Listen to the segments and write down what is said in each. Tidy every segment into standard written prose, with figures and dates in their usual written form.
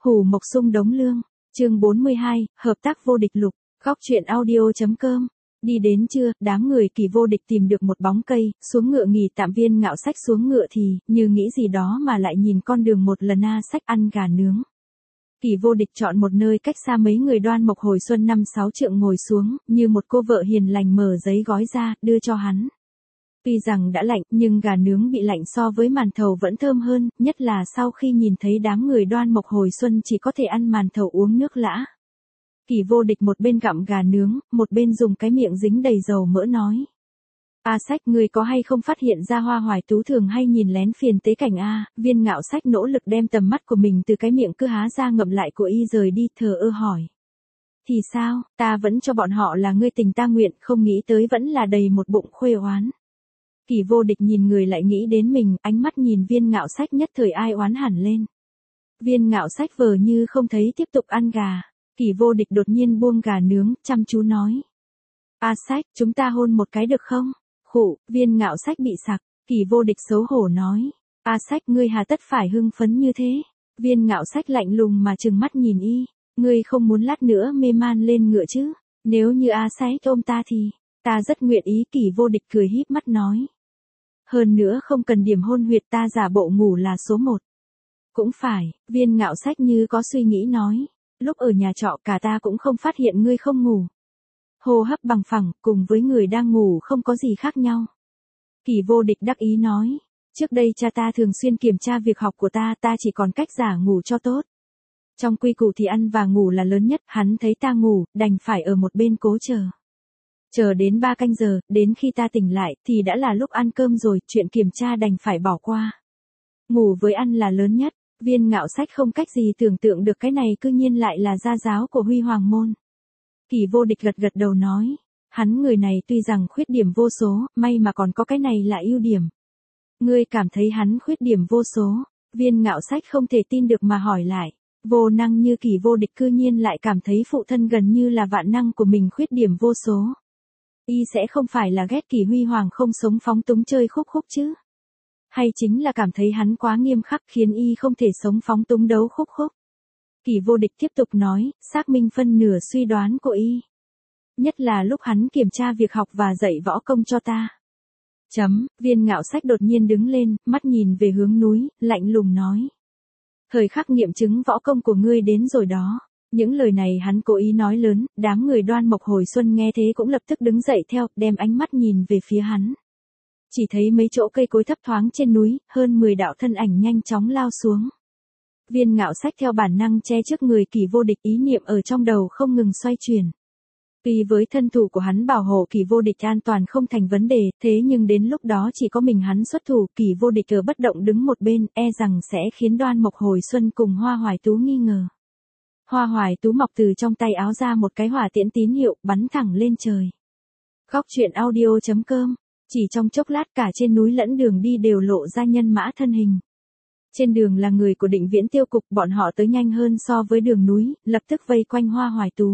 Hủ Mộc Sung Đống Lương, chương 42, hợp tác vô địch lục, góc truyện audio.com. Đi đến trưa, đám người Kỳ Vô Địch tìm được một bóng cây, xuống ngựa nghỉ tạm. Viên Ngạo Sách xuống ngựa thì, như nghĩ gì đó mà lại nhìn con đường một lần. Sách ăn gà nướng. Kỳ Vô Địch chọn một nơi cách xa mấy người. Đoan Mộc Hồi Xuân 5-6 trượng ngồi xuống, như một cô vợ hiền lành mở giấy gói ra, đưa cho hắn. Tuy rằng đã lạnh, nhưng gà nướng bị lạnh so với màn thầu vẫn thơm hơn, nhất là sau khi nhìn thấy đám người Đoan Mộc Hồi Xuân chỉ có thể ăn màn thầu uống nước lã. Kỳ Vô Địch một bên gặm gà nướng, một bên dùng cái miệng dính đầy dầu mỡ nói. Sách, ngươi có hay không phát hiện ra Hoa Hoài Tú thường hay nhìn lén Phiền Tế Cảnh a? Viên Ngạo Sách nỗ lực đem tầm mắt của mình từ cái miệng cứ há ra ngậm lại của y rời đi, thờ ơ hỏi. Thì sao, ta vẫn cho bọn họ là ngươi tình ta nguyện, không nghĩ tới vẫn là đầy một bụng khuê oán. Kỳ Vô Địch nhìn người lại nghĩ đến mình, ánh mắt nhìn Viên Ngạo Sách nhất thời ai oán hẳn lên. Viên Ngạo Sách vờ như không thấy tiếp tục ăn gà. Kỳ Vô Địch đột nhiên buông gà nướng, chăm chú nói. Sách, chúng ta hôn một cái được không? Khụ, Viên Ngạo Sách bị sặc. Kỳ Vô Địch xấu hổ nói. Sách, ngươi hà tất phải hưng phấn như thế? Viên Ngạo Sách lạnh lùng mà trừng mắt nhìn y. Ngươi không muốn lát nữa mê man lên ngựa chứ? Nếu như Sách ôm ta thì, ta rất nguyện ý. Kỳ Vô Địch cười híp mắt nói. Hơn nữa không cần điểm hôn huyệt, ta giả bộ ngủ là số 1. Cũng phải, Viên Ngạo Sách như có suy nghĩ nói. Lúc ở nhà trọ cả ta cũng không phát hiện ngươi không ngủ. Hô hấp bằng phẳng, cùng với người đang ngủ không có gì khác nhau. Kỳ Vô Địch đắc ý nói. Trước đây cha ta thường xuyên kiểm tra việc học của ta chỉ còn cách giả ngủ cho tốt. Trong quy củ thì ăn và ngủ là lớn nhất, hắn thấy ta ngủ, đành phải ở một bên cố chờ. Chờ đến 3 canh giờ, đến khi ta tỉnh lại, thì đã là lúc ăn cơm rồi, chuyện kiểm tra đành phải bỏ qua. Ngủ với ăn là lớn nhất. Viên Ngạo Sách không cách gì tưởng tượng được cái này cư nhiên lại là gia giáo của Huy Hoàng môn. Kỳ Vô Địch gật gật đầu nói. Hắn người này tuy rằng khuyết điểm vô số, may mà còn có cái này là ưu điểm. Ngươi cảm thấy hắn khuyết điểm vô số? Viên Ngạo Sách không thể tin được mà hỏi lại. Vô năng như Kỳ Vô Địch cư nhiên lại cảm thấy phụ thân gần như là vạn năng của mình khuyết điểm vô số. Y sẽ không phải là ghét Kỳ Huy Hoàng không sống phóng túng chơi khúc khúc chứ? Hay chính là cảm thấy hắn quá nghiêm khắc khiến y không thể sống phóng túng đấu khúc khúc? Kỳ Vô Địch tiếp tục nói, xác minh phân nửa suy đoán của y. Nhất là lúc hắn kiểm tra việc học và dạy võ công cho ta. Viên Ngạo Sách đột nhiên đứng lên, mắt nhìn về hướng núi, lạnh lùng nói. Thời khắc nghiệm chứng võ công của ngươi đến rồi đó. Những lời này hắn cố ý nói lớn, đám người Đoan Mộc Hồi Xuân nghe thế cũng lập tức đứng dậy theo, đem ánh mắt nhìn về phía hắn. Chỉ thấy mấy chỗ cây cối thấp thoáng trên núi, hơn 10 đạo thân ảnh nhanh chóng lao xuống. Viên Ngạo Sách theo bản năng che trước người Kỳ Vô Địch, ý niệm ở trong đầu không ngừng xoay chuyển. Tuy với thân thủ của hắn bảo hộ Kỳ Vô Địch an toàn không thành vấn đề, thế nhưng đến lúc đó chỉ có mình hắn xuất thủ, Kỳ Vô Địch ở bất động đứng một bên, rằng sẽ khiến Đoan Mộc Hồi Xuân cùng Hoa Hoài Tú nghi ngờ. Hoa Hoài Tú mọc từ trong tay áo ra một cái hỏa tiễn tín hiệu, bắn thẳng lên trời. Góc truyện audio.com. Chỉ trong chốc lát cả trên núi lẫn đường đi đều lộ ra nhân mã thân hình. Trên đường là người của Định Viễn Tiêu cục, bọn họ tới nhanh hơn so với đường núi, lập tức vây quanh Hoa Hoài Tú.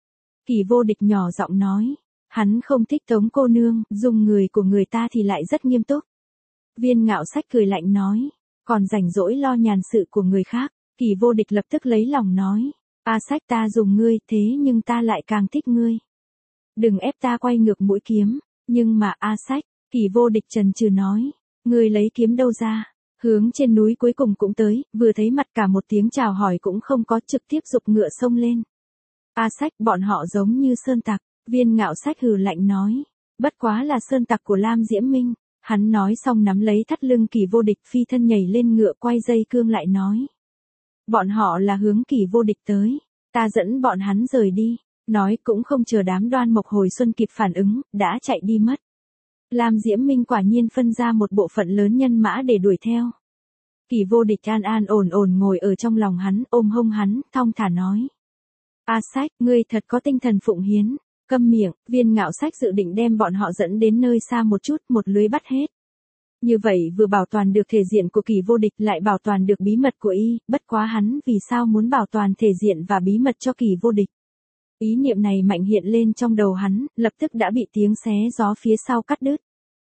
Kỳ Vô Địch nhỏ giọng nói, hắn không thích Tống cô nương, dùng người của người ta thì lại rất nghiêm túc. Viên Ngạo Sách cười lạnh nói, còn rảnh rỗi lo nhàn sự của người khác. Kỳ Vô Địch lập tức lấy lòng nói, Sách, ta dùng ngươi, thế nhưng ta lại càng thích ngươi. Đừng ép ta quay ngược mũi kiếm. Nhưng mà Sách, Kỳ Vô Địch chần chừ nói, ngươi lấy kiếm đâu ra? Hướng trên núi cuối cùng cũng tới, vừa thấy mặt cả một tiếng chào hỏi cũng không có, trực tiếp giục ngựa xông lên. Sách, bọn họ giống như sơn tặc. Viên Ngạo Sách hừ lạnh nói, bất quá là sơn tặc của Lam Diễm Minh. Hắn nói xong nắm lấy thắt lưng Kỳ Vô Địch, phi thân nhảy lên ngựa, quay dây cương lại nói. Bọn họ là hướng Kỳ Vô Địch tới, ta dẫn bọn hắn rời đi. Nói cũng không chờ đám Đoan Mộc Hồi Xuân kịp phản ứng, đã chạy đi mất. Lam Diễm Minh quả nhiên phân ra một bộ phận lớn nhân mã để đuổi theo. Kỳ Vô Địch an an ổn ổn ngồi ở trong lòng hắn, ôm hông hắn, thong thả nói. Sách, ngươi thật có tinh thần phụng hiến. Câm miệng. Viên Ngạo Sách dự định đem bọn họ dẫn đến nơi xa một chút, một lưới bắt hết. Như vậy vừa bảo toàn được thể diện của Kỳ Vô Địch lại bảo toàn được bí mật của y, bất quá hắn vì sao muốn bảo toàn thể diện và bí mật cho Kỳ Vô Địch. Ý niệm này mạnh hiện lên trong đầu hắn, lập tức đã bị tiếng xé gió phía sau cắt đứt.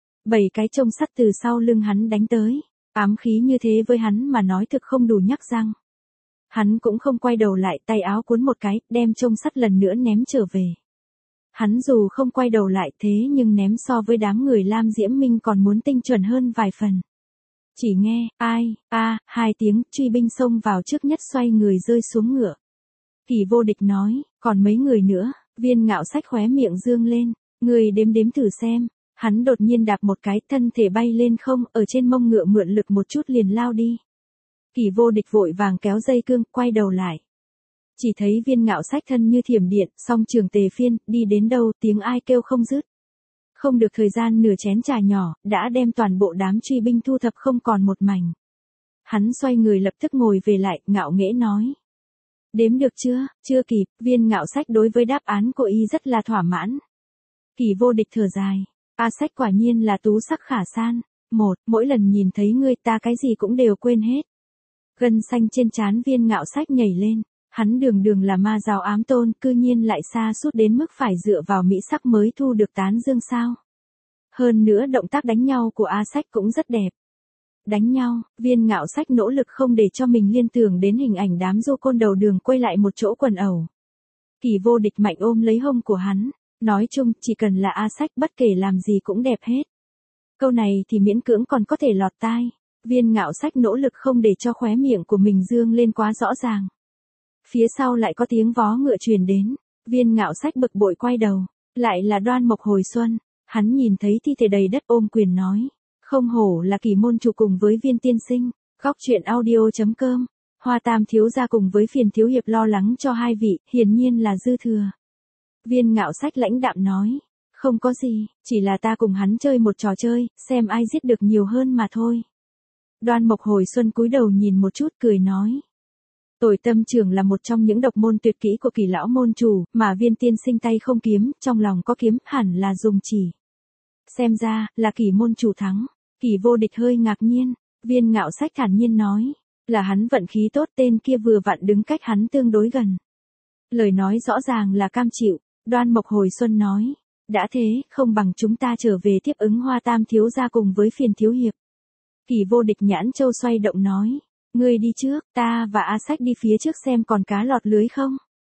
7 cái chông sắt từ sau lưng hắn đánh tới, ám khí như thế với hắn mà nói thực không đủ nhắc răng. Hắn cũng không quay đầu lại, tay áo cuốn một cái, đem chông sắt lần nữa ném trở về. Hắn dù không quay đầu lại thế nhưng ném so với đám người Lam Diễm Minh còn muốn tinh chuẩn hơn vài phần. Chỉ nghe, ai, hai tiếng, truy binh xông vào trước nhất xoay người rơi xuống ngựa. Kỳ Vô Địch nói, còn mấy người nữa, Viên Ngạo Sách khóe miệng dương lên, người đếm đếm thử xem. Hắn đột nhiên đạp một cái, thân thể bay lên không, ở trên mông ngựa mượn lực một chút liền lao đi. Kỳ Vô Địch vội vàng kéo dây cương, quay đầu lại. Chỉ thấy Viên Ngạo Sách thân như thiểm điện, song trường tề phiên, đi đến đâu tiếng ai kêu không dứt. Không được thời gian nửa chén trà nhỏ, đã đem toàn bộ đám truy binh thu thập không còn một mảnh. Hắn xoay người lập tức ngồi về lại, ngạo nghễ nói. Đếm được chưa, chưa kịp, Viên Ngạo Sách đối với đáp án của y rất là thỏa mãn. Kỳ Vô Địch thở dài, A Sách quả nhiên là tú sắc khả san. Mỗi lần nhìn thấy ngươi ta cái gì cũng đều quên hết. Gân xanh trên trán Viên Ngạo Sách nhảy lên. Hắn đường đường là ma giáo ám tôn, cư nhiên lại xa sút đến mức phải dựa vào mỹ sắc mới thu được tán dương sao. Hơn nữa động tác đánh nhau của A Sách cũng rất đẹp. Đánh nhau, Viên Ngạo Sách nỗ lực không để cho mình liên tưởng đến hình ảnh đám du côn đầu đường quay lại một chỗ quần ẩu. Kỳ Vô Địch mạnh ôm lấy hông của hắn, nói chung chỉ cần là A Sách bất kể làm gì cũng đẹp hết. Câu này thì miễn cưỡng còn có thể lọt tai. Viên Ngạo Sách nỗ lực không để cho khóe miệng của mình dương lên quá rõ ràng. Phía sau lại có tiếng vó ngựa truyền đến, Viên Ngạo Sách bực bội quay đầu, lại là Đoan Mộc Hồi Xuân, hắn nhìn thấy thi thể đầy đất ôm quyền nói, không hổ là Kỳ môn chủ cùng với Viên tiên sinh, góc truyện audio.com, Hoa Tam thiếu gia cùng với Phiền thiếu hiệp lo lắng cho hai vị, hiển nhiên là dư thừa. Viên Ngạo Sách lãnh đạm nói, không có gì, chỉ là ta cùng hắn chơi một trò chơi, xem ai giết được nhiều hơn mà thôi. Đoan Mộc Hồi Xuân cúi đầu nhìn một chút cười nói. Tồi Tâm Trường là một trong những độc môn tuyệt kỹ của Kỳ lão môn chủ, mà Viên tiên sinh tay không kiếm, trong lòng có kiếm, hẳn là dùng chỉ. Xem ra, là Kỳ môn chủ thắng. Kỳ Vô Địch hơi ngạc nhiên, Viên Ngạo Sách thản nhiên nói, là hắn vận khí tốt, tên kia vừa vặn đứng cách hắn tương đối gần. Lời nói rõ ràng là cam chịu, Đoan Mộc Hồi Xuân nói, đã thế, không bằng chúng ta trở về tiếp ứng Hoa Tam thiếu gia cùng với Phiền thiếu hiệp. Kỳ Vô Địch nhãn châu xoay động nói. Ngươi đi trước, ta và A Sách đi phía trước xem còn cá lọt lưới không?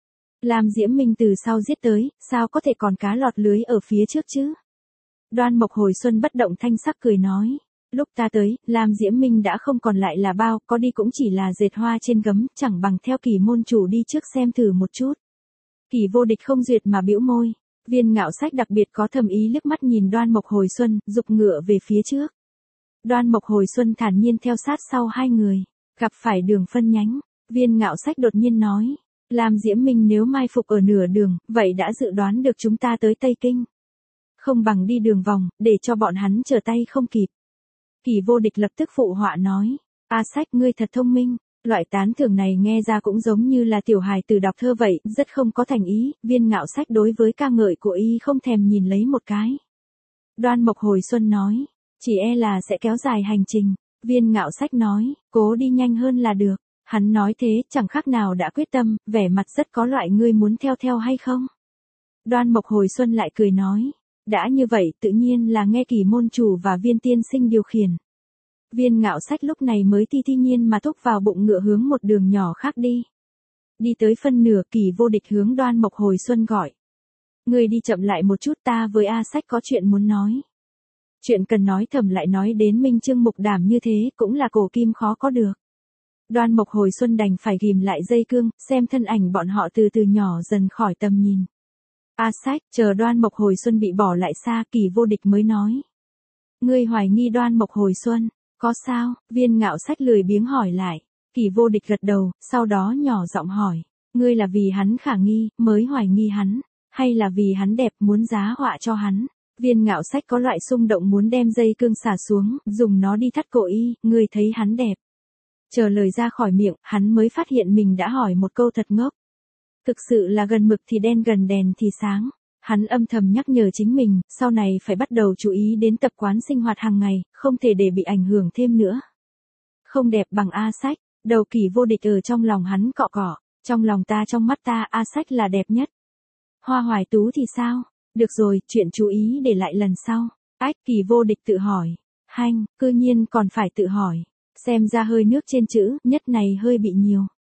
Lam Diễm Minh từ sau giết tới, sao có thể còn cá lọt lưới ở phía trước chứ? Đoan Mộc Hồi Xuân bất động thanh sắc cười nói. Lúc ta tới, Lam Diễm Minh đã không còn lại là bao, có đi cũng chỉ là dệt hoa trên gấm, chẳng bằng theo Kỳ môn chủ đi trước xem thử một chút. Kỳ Vô Địch không duyệt mà bĩu môi. Viên Ngạo Sách đặc biệt có thầm ý liếc mắt nhìn Đoan Mộc Hồi Xuân, giục ngựa về phía trước. Đoan Mộc Hồi Xuân thản nhiên theo sát sau hai người. Gặp phải đường phân nhánh, Viên Ngạo Sách đột nhiên nói, Lam Diễm Minh nếu mai phục ở nửa đường, vậy đã dự đoán được chúng ta tới Tây Kinh. Không bằng đi đường vòng, để cho bọn hắn trở tay không kịp. Kỳ Vô Địch lập tức phụ họa nói, A Sách ngươi thật thông minh, loại tán thưởng này nghe ra cũng giống như là tiểu hài từ đọc thơ vậy, rất không có thành ý, Viên Ngạo Sách đối với ca ngợi của y không thèm nhìn lấy một cái. Đoan Mộc Hồi Xuân nói, chỉ e là sẽ kéo dài hành trình. Viên Ngạo Sách nói, cố đi nhanh hơn là được. Hắn nói thế, chẳng khác nào đã quyết tâm, vẻ mặt rất có loại ngươi muốn theo hay không. Đoan Mộc Hồi Xuân lại cười nói, đã như vậy tự nhiên là nghe Kỳ môn chủ và Viên tiên sinh điều khiển. Viên Ngạo Sách lúc này mới thi nhiên mà thúc vào bụng ngựa hướng một đường nhỏ khác đi. Đi tới phân nửa, Kỳ Vô Địch hướng Đoan Mộc Hồi Xuân gọi. Ngươi đi chậm lại một chút, ta với A Sách có chuyện muốn nói. Chuyện cần nói thầm lại nói đến minh chương mục đảm như thế cũng là cổ kim khó có được. Đoan Mộc Hồi Xuân đành phải ghim lại dây cương, xem thân ảnh bọn họ từ từ nhỏ dần khỏi tầm nhìn. A Sách, chờ Đoan Mộc Hồi Xuân bị bỏ lại xa, Kỳ Vô Địch mới nói. Ngươi hoài nghi Đoan Mộc Hồi Xuân, có sao? Viên Ngạo Sách lười biếng hỏi lại. Kỳ Vô Địch gật đầu, sau đó nhỏ giọng hỏi. Ngươi là vì hắn khả nghi, mới hoài nghi hắn, hay là vì hắn đẹp muốn giá họa cho hắn? Viên Ngạo Sách có loại xung động muốn đem dây cương xả xuống, dùng nó đi thắt cổ y, ngươi thấy hắn đẹp. Chờ lời ra khỏi miệng, hắn mới phát hiện mình đã hỏi một câu thật ngốc. Thực sự là gần mực thì đen gần đèn thì sáng. Hắn âm thầm nhắc nhở chính mình, sau này phải bắt đầu chú ý đến tập quán sinh hoạt hàng ngày, không thể để bị ảnh hưởng thêm nữa. Không đẹp bằng A Sách, đầu Kỳ Vô Địch ở trong lòng hắn cọ cọ, trong lòng ta trong mắt ta A Sách là đẹp nhất. Hoa Hoài Tú thì sao? Được rồi, chuyện chú ý để lại lần sau. Ách, Kỳ Vô Địch tự hỏi. Hanh, cư nhiên còn phải tự hỏi. Xem ra hơi nước trên chữ, nhất này hơi bị nhiều.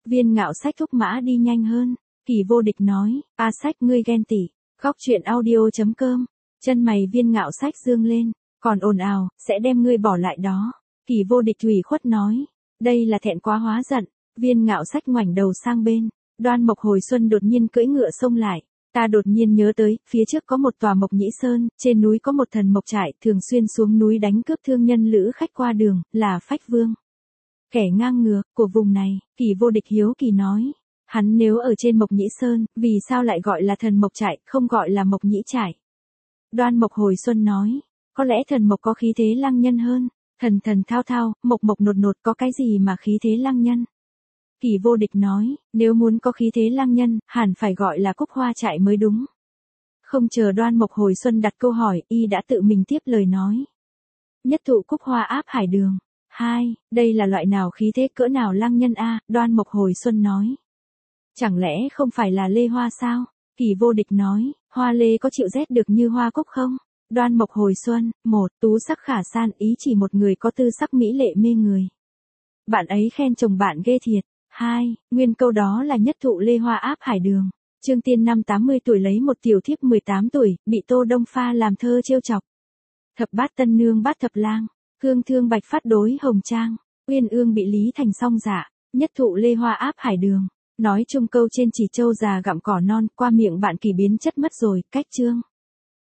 Viên Ngạo Sách thúc mã đi nhanh hơn. Kỳ Vô Địch nói, A Sách ngươi ghen tị. Góc truyện audio.com. Chân mày Viên Ngạo Sách dương lên. Còn ồn ào, sẽ đem ngươi bỏ lại đó. Kỳ Vô Địch ủy khuất nói. Đây là thẹn quá hóa giận. Viên Ngạo Sách ngoảnh đầu sang bên. Đoan Mộc hồi xuân đột nhiên cưỡi ngựa xông lại. Ta đột nhiên nhớ tới, phía trước có một tòa Mộc Nhĩ Sơn, trên núi có một thần mộc trại, thường xuyên xuống núi đánh cướp thương nhân lữ khách qua đường, là Phách Vương. Kẻ ngang ngược của vùng này. Kỳ Vô Địch hiếu kỳ nói. Hắn nếu ở trên Mộc Nhĩ Sơn, vì sao lại gọi là thần mộc trại, không gọi là Mộc Nhĩ trại? Đoan Mộc hồi xuân nói. Có lẽ thần mộc có khí thế lăng nhân hơn. Thần thần thao thao, mộc mộc nột nột có cái gì mà khí thế lăng nhân? Kỳ Vô Địch nói, nếu muốn có khí thế lăng nhân, hẳn phải gọi là Cúc Hoa trại mới đúng. Không chờ Đoan Mộc hồi xuân đặt câu hỏi, y đã tự mình tiếp lời nói. Nhất thụ Cúc Hoa áp hải đường. 2. Đây là loại nào khí thế cỡ nào lăng nhân a? Đoan Mộc hồi xuân nói. Chẳng lẽ không phải là lê hoa sao? Kỳ Vô Địch nói, hoa lê có chịu rét được như hoa cúc không? Đoan Mộc hồi xuân, 1. Tú sắc khả san, ý chỉ một người có tư sắc mỹ lệ mê người. Bạn ấy khen chồng bạn ghê thiệt. 2. Nguyên câu đó là nhất thụ lê hoa áp hải đường. Trương Tiên năm 80 tuổi lấy một tiểu thiếp 18 tuổi, bị Tô Đông pha làm thơ trêu chọc. Thập bát tân nương bát thập lang, hương thương bạch phát đối hồng trang, uyên ương bị Lý Thành song dạ, nhất thụ lê hoa áp hải đường. Nói chung câu trên chỉ trâu già gặm cỏ non, qua miệng bạn kỳ biến chất mất rồi, cách chương.